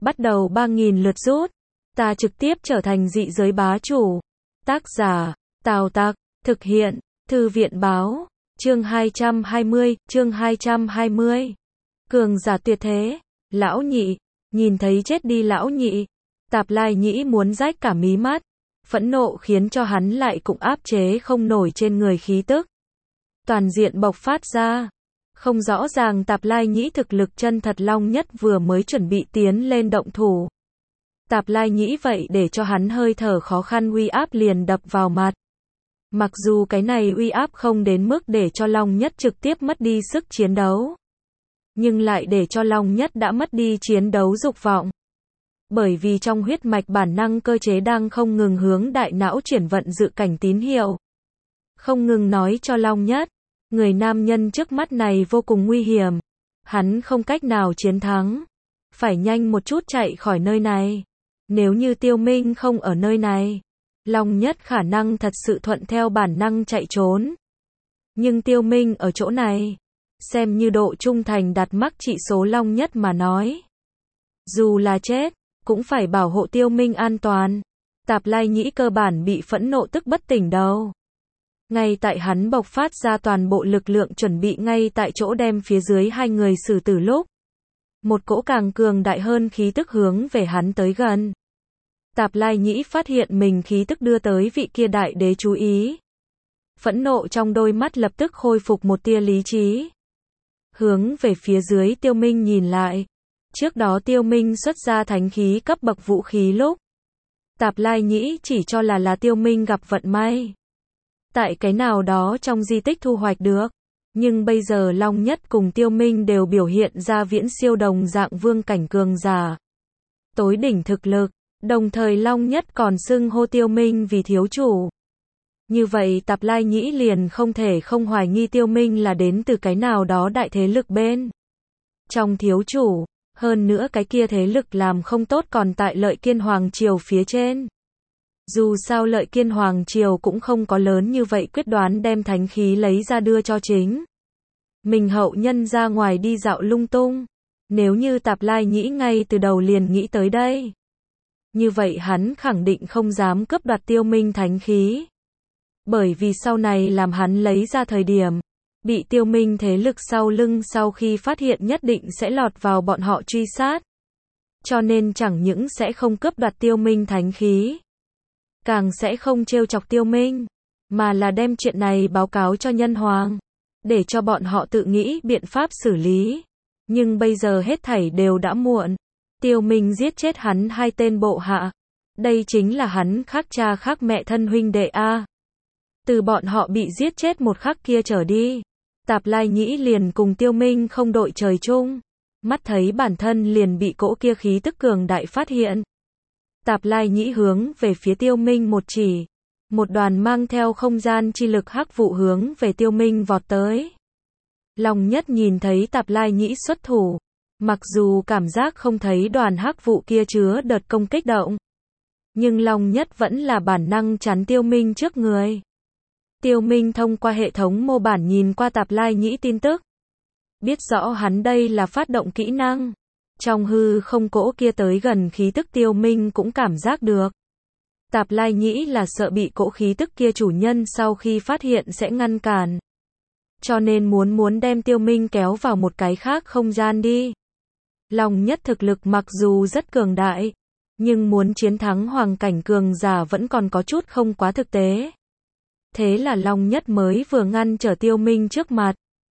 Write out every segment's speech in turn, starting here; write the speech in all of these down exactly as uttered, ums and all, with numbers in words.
bắt đầu ba nghìn lượt rút. Ta trực tiếp trở thành dị giới bá chủ. Tác giả, Tào Tặc, thực hiện, Thư viện báo, chương hai trăm hai mươi, chương hai trăm hai mươi. Cường giả tuyệt thế, lão nhị, nhìn thấy chết đi lão nhị. Tạp Lai Nhĩ muốn rách cả mí mắt, phẫn nộ khiến cho hắn lại cũng áp chế không nổi trên người khí tức. Toàn diện bộc phát ra. Không rõ ràng Tạp Lai Nhĩ thực lực chân thật Long Nhất vừa mới chuẩn bị tiến lên động thủ. Tạp Lai Nhĩ vậy để cho hắn hơi thở khó khăn uy áp liền đập vào mặt. Mặc dù cái này uy áp không đến mức để cho Long Nhất trực tiếp mất đi sức chiến đấu, nhưng lại để cho Long Nhất đã mất đi chiến đấu dục vọng. Bởi vì trong huyết mạch bản năng cơ chế đang không ngừng hướng đại não chuyển vận dự cảnh tín hiệu. Không ngừng nói cho Long Nhất, người nam nhân trước mắt này vô cùng nguy hiểm. Hắn không cách nào chiến thắng. Phải nhanh một chút chạy khỏi nơi này. Nếu như Tiêu Minh không ở nơi này, Long Nhất khả năng thật sự thuận theo bản năng chạy trốn. Nhưng Tiêu Minh ở chỗ này, xem như độ trung thành đặt mắc trị số Long Nhất mà nói. Dù là chết, cũng phải bảo hộ Tiêu Minh an toàn. Tạp Lai Nhĩ cơ bản bị phẫn nộ tức bất tỉnh đâu. Ngay tại hắn bộc phát ra toàn bộ lực lượng chuẩn bị ngay tại chỗ đem phía dưới hai người xử tử lúc. Một cỗ càng cường đại hơn khí tức hướng về hắn tới gần. Tạp Lai Nhĩ phát hiện mình khí tức đưa tới vị kia đại đế chú ý. Phẫn nộ trong đôi mắt lập tức khôi phục một tia lý trí. Hướng về phía dưới Tiêu Minh nhìn lại. Trước đó Tiêu Minh xuất ra thánh khí cấp bậc vũ khí lúc. Tạp Lai Nhĩ chỉ cho là là Tiêu Minh gặp vận may. Tại cái nào đó trong di tích thu hoạch được. Nhưng bây giờ Long Nhất cùng Tiêu Minh đều biểu hiện ra viễn siêu đồng dạng vương cảnh cường giả. Tối đỉnh thực lực, đồng thời Long Nhất còn xưng hô Tiêu Minh vì thiếu chủ. Như vậy Tạp Lai Nhĩ liền không thể không hoài nghi Tiêu Minh là đến từ cái nào đó đại thế lực bên trong thiếu chủ. Hơn nữa cái kia thế lực làm không tốt còn tại Lợi Kiên Hoàng Triều phía trên. Dù sao Lợi Kiên Hoàng Triều cũng không có lớn như vậy quyết đoán đem thánh khí lấy ra đưa cho chính mình hậu nhân ra ngoài đi dạo lung tung. Nếu như Tạp Lai Nhĩ ngay từ đầu liền nghĩ tới đây, như vậy hắn khẳng định không dám cướp đoạt Tiêu Minh thánh khí. Bởi vì sau này làm hắn lấy ra thời điểm, bị Tiêu Minh thế lực sau lưng sau khi phát hiện nhất định sẽ lọt vào bọn họ truy sát. Cho nên chẳng những sẽ không cướp đoạt Tiêu Minh thánh khí, càng sẽ không trêu chọc Tiêu Minh, mà là đem chuyện này báo cáo cho Nhân Hoàng, để cho bọn họ tự nghĩ biện pháp xử lý. Nhưng bây giờ hết thảy đều đã muộn. Tiêu Minh giết chết hắn hai tên bộ hạ. Đây chính là hắn khác cha khác mẹ thân huynh đệ a. Từ bọn họ bị giết chết một khắc kia trở đi, Tạp Lai Nhĩ liền cùng Tiêu Minh không đội trời chung. Mắt thấy bản thân liền bị cỗ kia khí tức cường đại phát hiện. Tạp Lai Nhĩ hướng về phía Tiêu Minh một chỉ. Một đoàn mang theo không gian chi lực hắc vụ hướng về Tiêu Minh vọt tới. Long Nhất nhìn thấy Tạp Lai Nhĩ xuất thủ. Mặc dù cảm giác không thấy đoàn hắc vụ kia chứa đợt công kích động, nhưng Long Nhất vẫn là bản năng chắn Tiêu Minh trước người. Tiêu Minh thông qua hệ thống mô bản nhìn qua Tạp Lai Nhĩ tin tức. Biết rõ hắn đây là phát động kỹ năng. Trong hư không cỗ kia tới gần khí tức Tiêu Minh cũng cảm giác được. Tạp Lai Nhĩ là sợ bị cỗ khí tức kia chủ nhân sau khi phát hiện sẽ ngăn cản. Cho nên muốn muốn đem Tiêu Minh kéo vào một cái khác không gian đi. Long Nhất thực lực mặc dù rất cường đại, nhưng muốn chiến thắng hoàng cảnh cường giả vẫn còn có chút không quá thực tế. Thế là Long Nhất mới vừa ngăn trở Tiêu Minh trước mặt,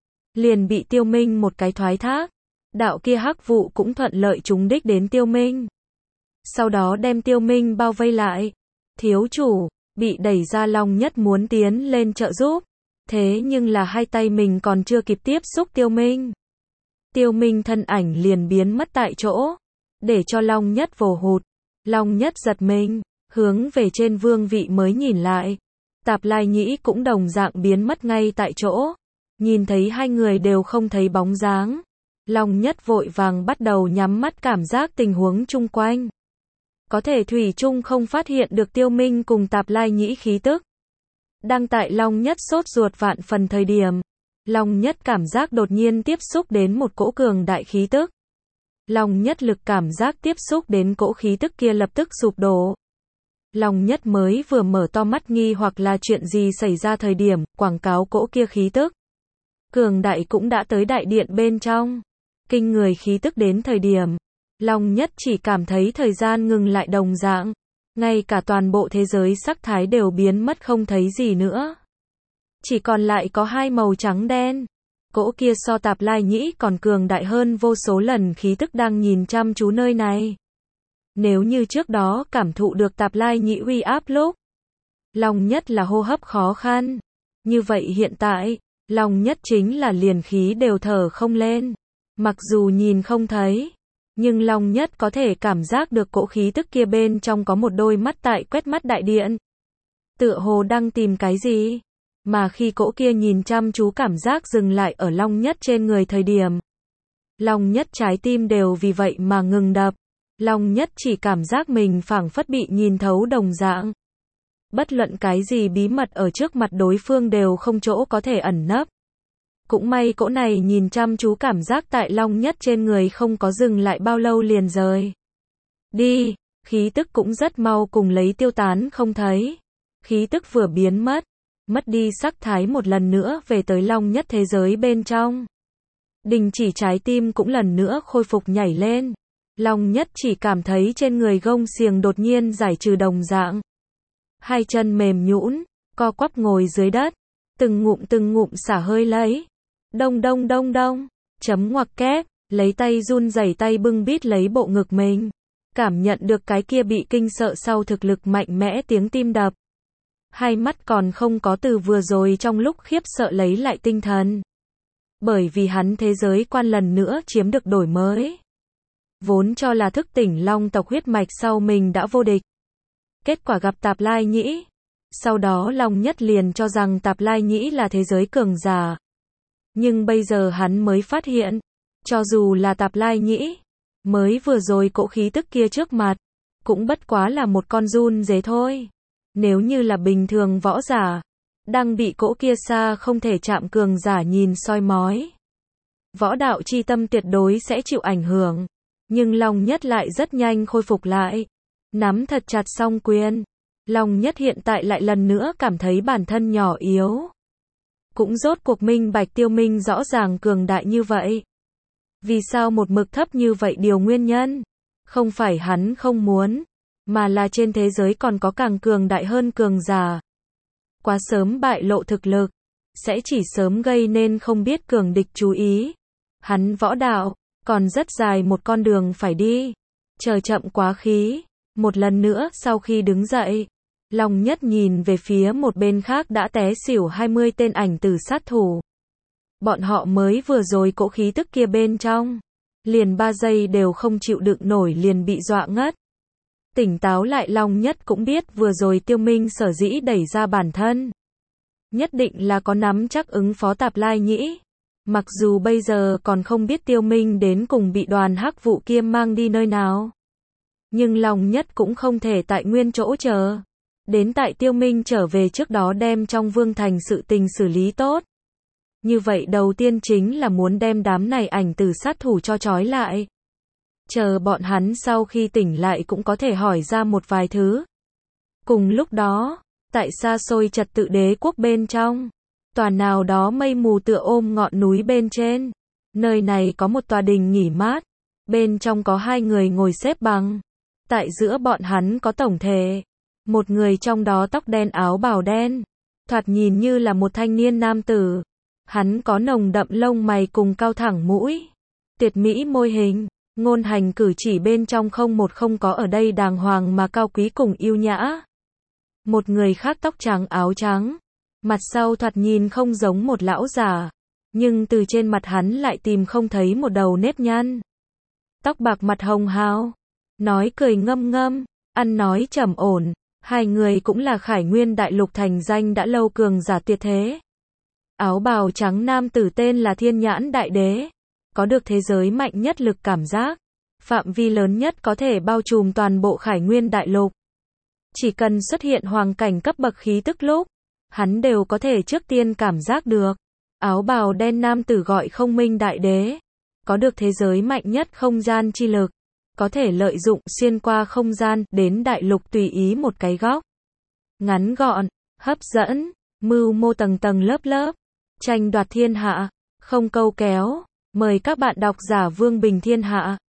liền bị Tiêu Minh một cái thoái thác. Đạo kia hắc vụ cũng thuận lợi trúng đích đến Tiêu Minh. Sau đó đem Tiêu Minh bao vây lại. Thiếu chủ, bị đẩy ra Long Nhất muốn tiến lên trợ giúp. Thế nhưng là hai tay mình còn chưa kịp tiếp xúc Tiêu Minh. Tiêu Minh thân ảnh liền biến mất tại chỗ. Để cho Long Nhất vồ hụt. Long Nhất giật mình, hướng về trên vương vị mới nhìn lại. Tạp Lai Nhĩ cũng đồng dạng biến mất ngay tại chỗ. Nhìn thấy hai người đều không thấy bóng dáng. Long Nhất vội vàng bắt đầu nhắm mắt cảm giác tình huống chung quanh. Có thể thủy chung không phát hiện được Tiêu Minh cùng Tạp Lai Nhĩ khí tức. Đang tại Long Nhất sốt ruột vạn phần thời điểm, Long Nhất cảm giác đột nhiên tiếp xúc đến một cỗ cường đại khí tức. Long Nhất lực cảm giác tiếp xúc đến cỗ khí tức kia lập tức sụp đổ. Long Nhất mới vừa mở to mắt nghi hoặc là chuyện gì xảy ra thời điểm, quảng cáo cỗ kia khí tức cường đại cũng đã tới đại điện bên trong. Kinh người khí tức đến thời điểm, Long Nhất chỉ cảm thấy thời gian ngừng lại đồng dạng. Ngay cả toàn bộ thế giới sắc thái đều biến mất không thấy gì nữa. Chỉ còn lại có hai màu trắng đen. Cỗ kia so Tạp Lai Nhĩ còn cường đại hơn vô số lần khí tức đang nhìn chăm chú nơi này. Nếu như trước đó cảm thụ được Tạp Lai Nhĩ uy áp lúc, Long Nhất là hô hấp khó khăn. Như vậy hiện tại, Long Nhất chính là liền khí đều thở không lên. Mặc dù nhìn không thấy, nhưng Long Nhất có thể cảm giác được cỗ khí tức kia bên trong có một đôi mắt tại quét mắt đại điện. Tựa hồ đang tìm cái gì? Mà khi cỗ kia nhìn chăm chú cảm giác dừng lại ở Long Nhất trên người thời điểm, Long Nhất trái tim đều vì vậy mà ngừng đập. Long Nhất chỉ cảm giác mình phảng phất bị nhìn thấu đồng dạng. Bất luận cái gì bí mật ở trước mặt đối phương đều không chỗ có thể ẩn nấp. Cũng may cỗ này nhìn chăm chú cảm giác tại Long Nhất trên người không có dừng lại bao lâu liền rời đi, khí tức cũng rất mau cùng lấy tiêu tán không thấy. Khí tức vừa biến mất, mất đi sắc thái một lần nữa về tới Long Nhất thế giới bên trong. Đình chỉ trái tim cũng lần nữa khôi phục nhảy lên. Long Nhất chỉ cảm thấy trên người gông xiềng đột nhiên giải trừ đồng dạng. Hai chân mềm nhũn, co quắp ngồi dưới đất, từng ngụm từng ngụm xả hơi lấy. Đông đông đông đông, chấm ngoặc kép, lấy tay run rẩy tay bưng bít lấy bộ ngực mình. Cảm nhận được cái kia bị kinh sợ sau thực lực mạnh mẽ tiếng tim đập. Hai mắt còn không có từ vừa rồi trong lúc khiếp sợ lấy lại tinh thần. Bởi vì hắn thế giới quan lần nữa chiếm được đổi mới. Vốn cho là thức tỉnh Long tộc huyết mạch sau mình đã vô địch. Kết quả gặp Tạp Lai Nhĩ. Sau đó Long Nhất liền cho rằng Tạp Lai Nhĩ là thế giới cường giả. Nhưng bây giờ hắn mới phát hiện, cho dù là Tạp Lai Nhĩ, mới vừa rồi cỗ khí tức kia trước mặt, cũng bất quá là một con giun dế thôi. Nếu như là bình thường võ giả, đang bị cỗ kia xa không thể chạm cường giả nhìn soi mói. Võ đạo chi tâm tuyệt đối sẽ chịu ảnh hưởng. Nhưng Long Nhất lại rất nhanh khôi phục lại. Nắm thật chặt song quyền. Long Nhất hiện tại lại lần nữa cảm thấy bản thân nhỏ yếu. Cũng rốt cuộc minh bạch Tiêu Minh rõ ràng cường đại như vậy. Vì sao một mực thấp như vậy điều nguyên nhân? Không phải hắn không muốn, mà là trên thế giới còn có càng cường đại hơn cường giả. Quá sớm bại lộ thực lực, sẽ chỉ sớm gây nên không biết cường địch chú ý. Hắn võ đạo, còn rất dài một con đường phải đi. Chờ chậm quá khí. Một lần nữa sau khi đứng dậy, Long Nhất nhìn về phía một bên khác đã té xỉu hai mươi tên ảnh tử sát thủ. Bọn họ mới vừa rồi cỗ khí tức kia bên trong. Liền ba giây đều không chịu đựng nổi liền bị dọa ngất. Tỉnh táo lại Long Nhất cũng biết vừa rồi Tiêu Minh sở dĩ đẩy ra bản thân. Nhất định là có nắm chắc ứng phó Tạp Lai Nhĩ. Mặc dù bây giờ còn không biết Tiêu Minh đến cùng bị đoàn hắc vụ kia mang đi nơi nào. Nhưng Long Nhất cũng không thể tại nguyên chỗ chờ. Đến tại Tiêu Minh trở về trước đó đem trong vương thành sự tình xử lý tốt. Như vậy đầu tiên chính là muốn đem đám này ảnh tử sát thủ cho trói lại. Chờ bọn hắn sau khi tỉnh lại cũng có thể hỏi ra một vài thứ. Cùng lúc đó, tại xa xôi trật tự đế quốc bên trong, tòa nào đó mây mù tựa ôm ngọn núi bên trên. Nơi này có một tòa đình nghỉ mát. Bên trong có hai người ngồi xếp bằng. Tại giữa bọn hắn có tổng thể. Một người trong đó tóc đen áo bào đen. Thoạt nhìn như là một thanh niên nam tử. Hắn có nồng đậm lông mày cùng cao thẳng mũi. Tuyệt mỹ môi hình. Ngôn hành cử chỉ bên trong không một không có ở đây đàng hoàng mà cao quý cùng yêu nhã. Một người khác tóc trắng áo trắng. Mặt sau thoạt nhìn không giống một lão già. Nhưng từ trên mặt hắn lại tìm không thấy một đầu nếp nhăn. Tóc bạc mặt hồng hào. Nói cười ngâm ngâm. Ăn nói trầm ổn. Hai người cũng là Khải Nguyên đại lục thành danh đã lâu cường giả tuyệt thế. Áo bào trắng nam tử tên là Thiên Nhãn Đại Đế. Có được thế giới mạnh nhất lực cảm giác. Phạm vi lớn nhất có thể bao trùm toàn bộ Khải Nguyên đại lục. Chỉ cần xuất hiện hoàng cảnh cấp bậc khí tức lúc, hắn đều có thể trước tiên cảm giác được. Áo bào đen nam tử gọi Không Minh Đại Đế. có được thế giới mạnh nhất không gian chi lực, có thể lợi dụng xuyên qua không gian đến đại lục tùy ý một cái góc. Ngắn gọn, hấp dẫn, mưu mô tầng tầng lớp lớp, tranh đoạt thiên hạ, không câu kéo. Mời các bạn đọc giả Vương Bình Thiên Hạ.